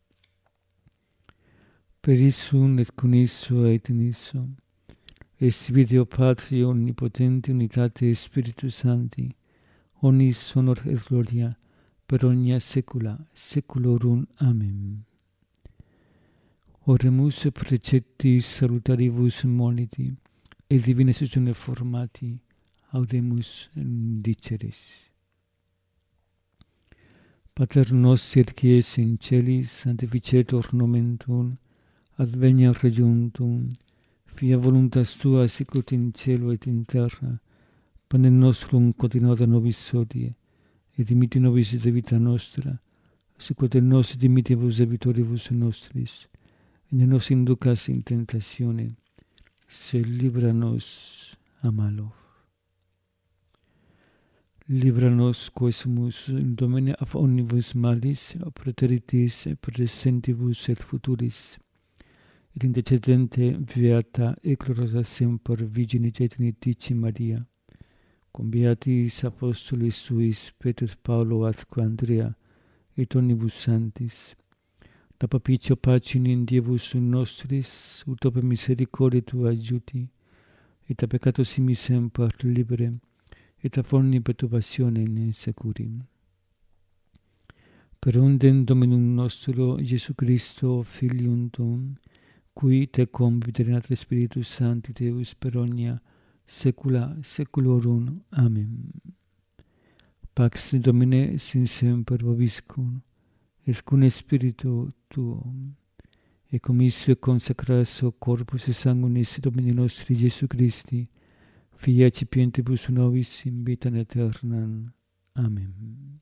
Per issum et con isso et in isso, est Deo Patri omnipotenti unitate Spiritus Sancti, omnis honor et gloria, per omnia saecula saeculorum. Amen. Oremus preceptis salutaribus moniti, et divina istitutione formati, audemus diceris. Pater noster qui es in celis, sanctificetur nomen Tuum, adveniat regnum Tuum, fia voluntas Tua sicut in cielo et in terra, panem nostrum quotidianum nobis hodie, et dimitti nobis debita nostra, sicut et nos dimittibus debitoribus nostris, et ne nos inducas in tentatione, sed libera nos a malo. Libera nos quesumus in Domine ab omnibus malis, praeteritis presentibus et futuris, et intercedente beata et gloriosa semper Virgine Genitici Maria, cum beatis apostolis suis Petrus Paulo atque Andrea, et omnibus sanctis, da papicio pacem in Diebus nostris, ut per misericordia Tua adjuti, et a peccato simi semper libere, et a omni perturbationem securim. Per undem Dominum nostro Iesu Christo, Filium Tuum, qui tecum viverat Spiritus Sancti Deus per omnia saecula saeculorum. Amen. Pax Domine sin semper vobiscum, et cum Spiritu Tuum, et cum issue consecratio corpus et sanguinis Domini nostri Iesu Christi, Filii accipientibus nobis in vitam aeternam. Amen.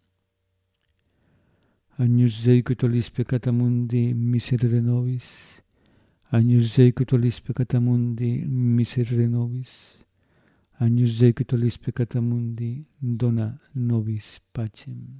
Agnus Dei qui tollis peccata mundi, miserere nobis. Agnus Dei qui tollis peccata mundi, miserere nobis. Agnus Dei qui tollis peccata mundi, dona nobis pacem.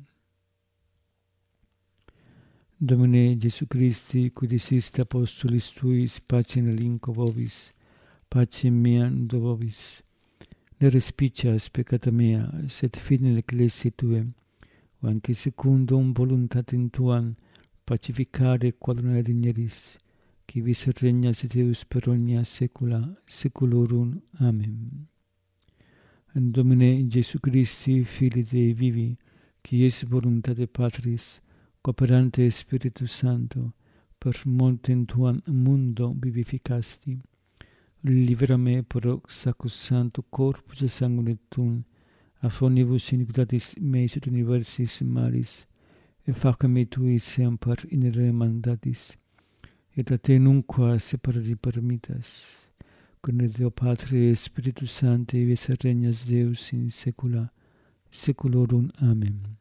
Domine Iesu Christi, qui diciste apostolis Tuis, pacem relinquo vobis, pacem meam do vobis. Ne respicias peccata mea, sed fide in ecclesiae Tuae, anche secondo un voluntatem tuam, pacificare qualunque digneris, qui vis regnas Deus per omnia saecula saeculorum. Amen. In Domine Jesu Christi, Filii Dei vivi, qui es voluntate Patris, cooperante Spiritus Sancto, per mortem tuam mundo vivificasti, libera me pro sacrosancto corpus et sanguine tuum, a omnibus iniquitatis meis et universis malis, et faca me tui semper in re mandatis, et a te nunquam separati permittas, con Deo Patri et Spiritus Sancti, vis regnas Deus in saecula saeculorum. Amen.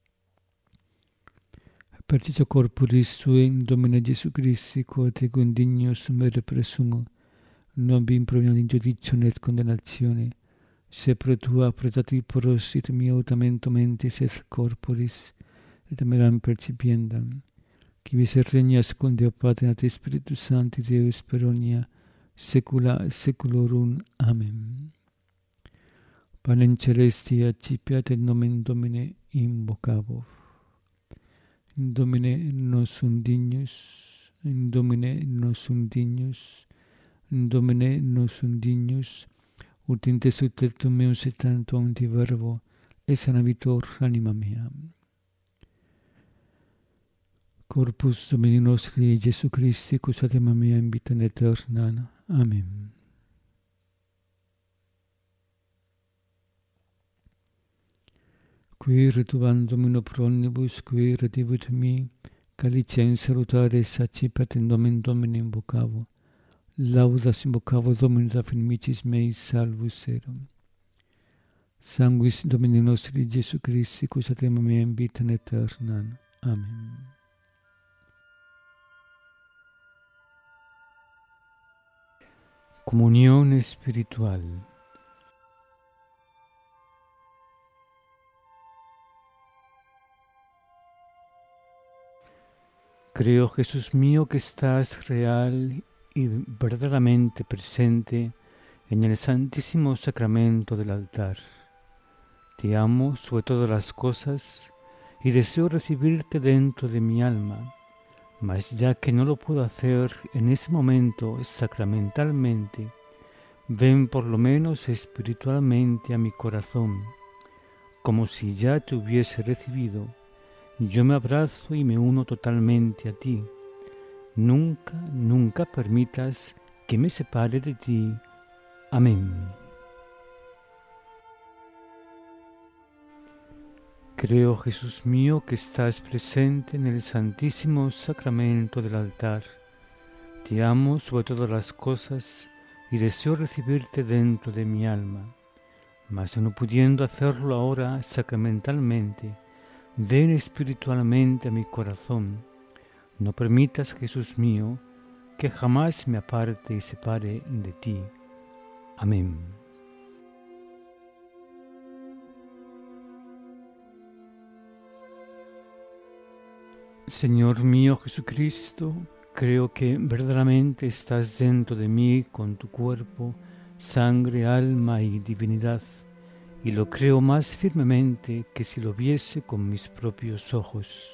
Particio corporis tui in Domine Jesu Christi, quod te condignus mere presumo, non vi improvino in judicio et condenazione, se pro tua pretati prosit miautamento mentis et corporis, et meram percipiendam, qui vis regnas con Deo Patri et Spiritus Sancti Deus per omnia saecula saeculorum. Amen. Panem celesti accipiat in nomen Domine invocabo. In Domine nosum dignus, in Domine nosum dignus, in Domine nosum dignus, ut in te subtectum meus et tantum ti verbo, et sanavitor anima mea. Corpus Domini nostri Jesu Christi, causatem mea in vita aeternam. Amen. Qui retubam Domino pro omnibus, qui redibut mi, calicem salutare accipiat in nomen Domini invocavo. Laudas invocavo Dominus a finimicis meis salvus erum. Sanguis Domini nostri Jesu Christi, causatem mea in vita aeternam. Amen. Comunión espiritual. Creo, Jesús mío, que estás real y verdaderamente presente en el santísimo sacramento del altar. Te amo sobre todas las cosas y deseo recibirte dentro de mi alma, mas ya que no lo puedo hacer en ese momento sacramentalmente, ven por lo menos espiritualmente a mi corazón, como si ya te hubiese recibido. Yo me abrazo y me uno totalmente a ti. Nunca, nunca permitas que me separe de ti. Amén. Creo, Jesús mío, que estás presente en el santísimo sacramento del altar. Te amo sobre todas las cosas y deseo recibirte dentro de mi alma. Mas no pudiendo hacerlo ahora sacramentalmente, ven espiritualmente a mi corazón. No permitas, Jesús mío, que jamás me aparte y separe de ti. Amén. Señor mío Jesucristo, creo que verdaderamente estás dentro de mí con tu cuerpo, sangre, alma y divinidad, y lo creo más firmemente que si lo viese con mis propios ojos.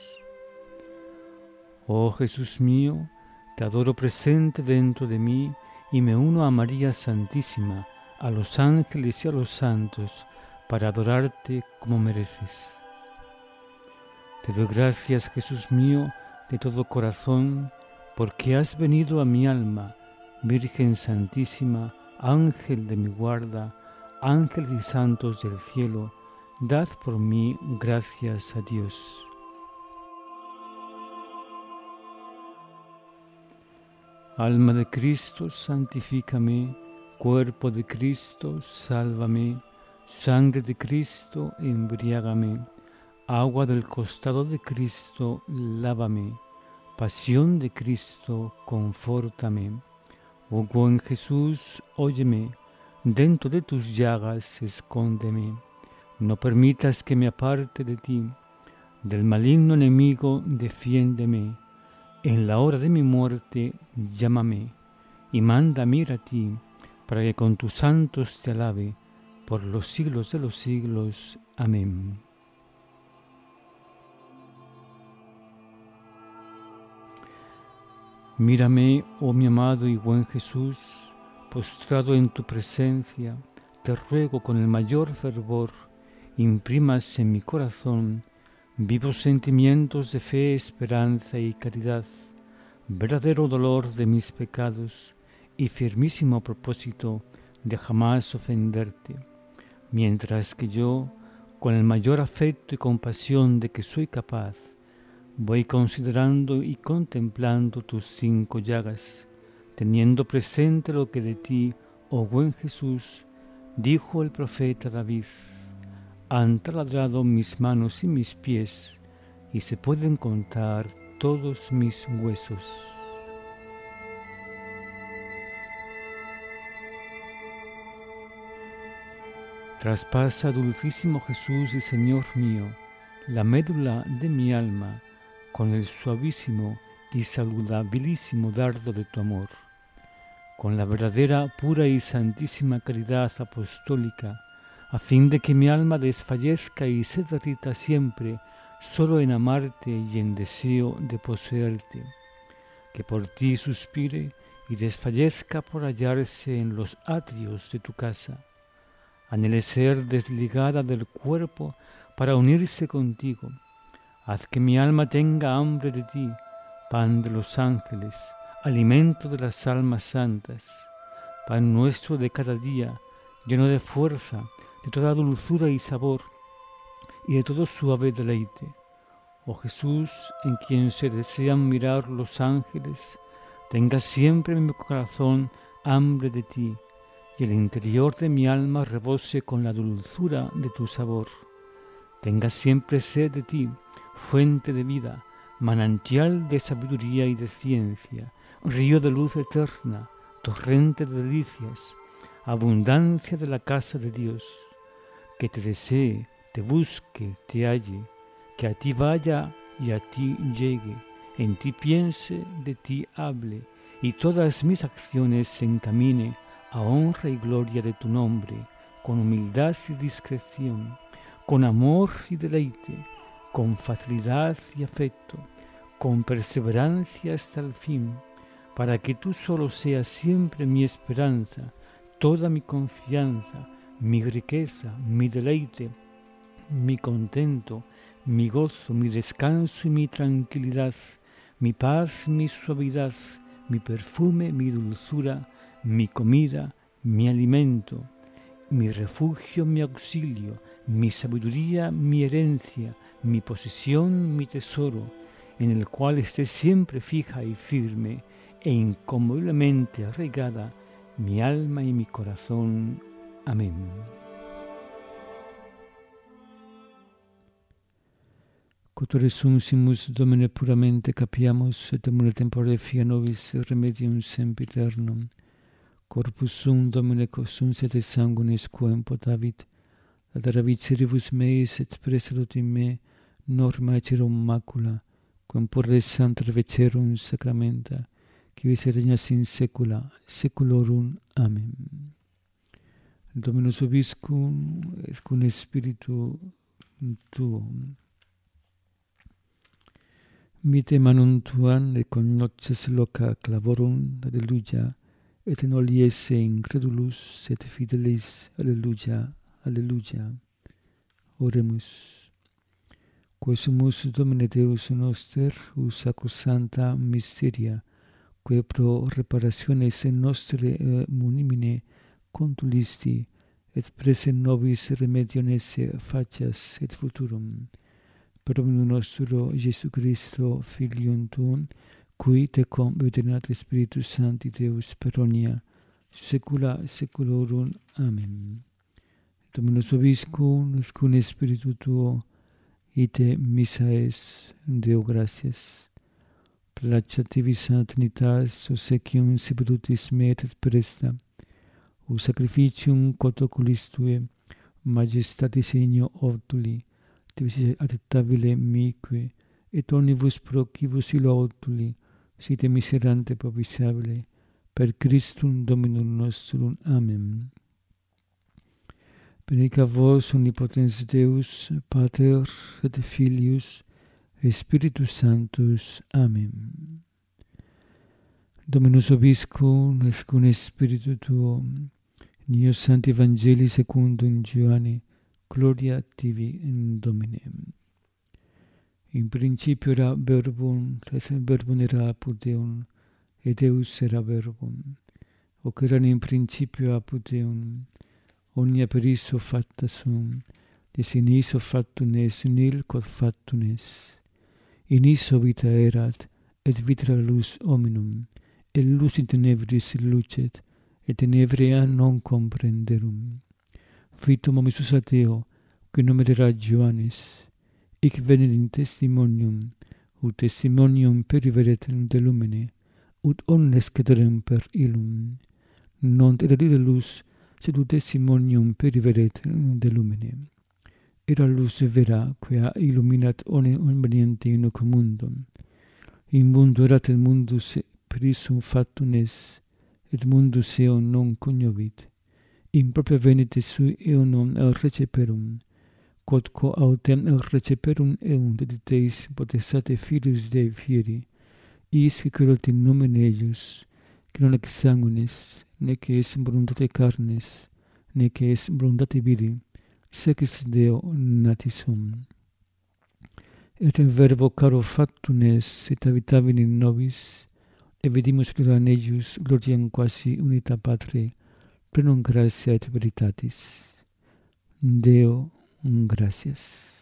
Oh Jesús mío, te adoro presente dentro de mí y me uno a María Santísima, a los ángeles y a los santos, para adorarte como mereces. Te doy gracias, Jesús mío, de todo corazón, porque has venido a mi alma, Virgen Santísima, Ángel de mi guarda, ángeles y santos del cielo, dad por mí gracias a Dios. Alma de Cristo, santifícame, cuerpo de Cristo, sálvame, sangre de Cristo, embriágame, agua del costado de Cristo, lávame, pasión de Cristo, confórtame. Oh buen Jesús, óyeme, dentro de tus llagas escóndeme, no permitas que me aparte de ti, del maligno enemigo defiéndeme, en la hora de mi muerte llámame, y mándame ir a ti, para que con tus santos te alabe, por los siglos de los siglos. Amén. Mírame, oh mi amado y buen Jesús, postrado en tu presencia, te ruego con el mayor fervor, imprimas en mi corazón vivos sentimientos de fe, esperanza y caridad, verdadero dolor de mis pecados y firmísimo propósito de jamás ofenderte, mientras que yo, con el mayor afecto y compasión de que soy capaz, voy considerando y contemplando tus 5 llagas, teniendo presente lo que de ti, oh buen Jesús, dijo el profeta David: han taladrado mis manos y mis pies, y se pueden contar todos mis huesos. Traspasa, dulcísimo Jesús y Señor mío, la médula de mi alma con el suavísimo y saludabilísimo dardo de tu amor, con la verdadera, pura y santísima caridad apostólica, a fin de que mi alma desfallezca y se derrita siempre solo en amarte y en deseo de poseerte, que por ti suspire y desfallezca por hallarse en los atrios de tu casa. Anhele ser desligada del cuerpo para unirse contigo. Haz que mi alma tenga hambre de ti, pan de los ángeles, alimento de las almas santas, pan nuestro de cada día, lleno de fuerza, de toda dulzura y sabor, y de todo suave deleite. Oh Jesús, en quien se desean mirar los ángeles, tenga siempre en mi corazón hambre de ti, y el interior de mi alma rebose con la dulzura de tu sabor. Tenga siempre sed de ti, fuente de vida, manantial de sabiduría y de ciencia, río de luz eterna, torrente de delicias, abundancia de la casa de Dios. Que te desee, te busque, te halle, que a ti vaya y a ti llegue, en ti piense, de ti hable, y todas mis acciones se encamine a honra y gloria de tu nombre, con humildad y discreción, con amor y deleite, con facilidad y afecto, con perseverancia hasta el fin, para que tú solo seas siempre mi esperanza, toda mi confianza, mi riqueza, mi deleite, mi contento, mi gozo, mi descanso y mi tranquilidad, mi paz, mi suavidad, mi perfume, mi dulzura, mi comida, mi alimento, mi refugio, mi auxilio, mi sabiduría, mi herencia, mi posesión, mi tesoro, en el cual esté siempre fija y firme e inconmoviblemente arraigada mi alma y mi corazón. Amén. Quod sumsimus Domine puramente capiamus, et amore tempore fia nobis remedium sempiternum. Corpus sum Domine cosum et sanguinis quem potavit, ad raviciribus meis et presalut in me norma cerum macula, quem pure sancta vecerum sacramenta, qui vis regnas in saecula saeculorum. Amen. Dominus vobiscum et cum spiritu tuum. Mite manum tuam et cognosces loca clavorum. Alleluia. Et in oliese incredulus et fidelis. Alleluia. Alleluia. Oremus. Quae sumus Domine Deus noster, us sacrosanta mysteria, quae pro reparationes nostre munimine contulisti, et present nobis remedium esse facias et futurum. Per Dominum nostro Iesu Christo, Filium Tuum, qui tecum et Spiritus Sancti Deus per omnia saecula saeculorum. Amen. Dominus vobiscum, et cum spiritu tuo, ite missa es. Deo gratias. Placet tibi Sancta Trinitas, obsequium saepututis me et presta, o sacrificium quod oculis tue, majestatis egno ortuli, tibi adaptabile mique, et omnibus procibus illo ortuli, site miserante propitiabile, per Christum Dominum nostrum. Amen. Benedicat vos omnipotens Deus, Pater et Filius, et Spiritus Sanctus. Amen. Dominus Obiscum, et cum Spiritu Tuo, Nihil Sancti Evangelii secundum Ioanne, gloria tibi in Domine. In principio era Verbum, et Verbum era apud Deum, et Deus era Verbum. Hoc erat in principio apud Deum, omnia per issue facta sunt, et in issue factum est, nihil quod factum est. In issue vita erat, et vita lux hominum, et lux in tenebris lucet, et tenebria non comprenderum. Fitum hominis sus Deo, qui nomen erat Ioannes, hic venit in testimonium, ut testimonium periveret de lumine, ut omnes cederem per illum. Non erat ille lux, sed ut testimonium periveret de lumine. Era lux vera, quia illuminat omniente in hoc mundum. In mundo erat et mundus per issum factum est, et mundus eum non cognovit. In propria venit sui eum receperum, quodquo autem receperum eum dediteis potestate Filius Dei fieri, iis que credet in nomen eius, que non ex sanguinis, nec ex voluntate carnes, nec ex voluntate viri, sed ex Deo natis sum. Et verbo caro factum est, et habitavit in nobis, et vidimus plura in eius gloriam quasi unita Patre, plenum gratia et veritatis. Deo gratias.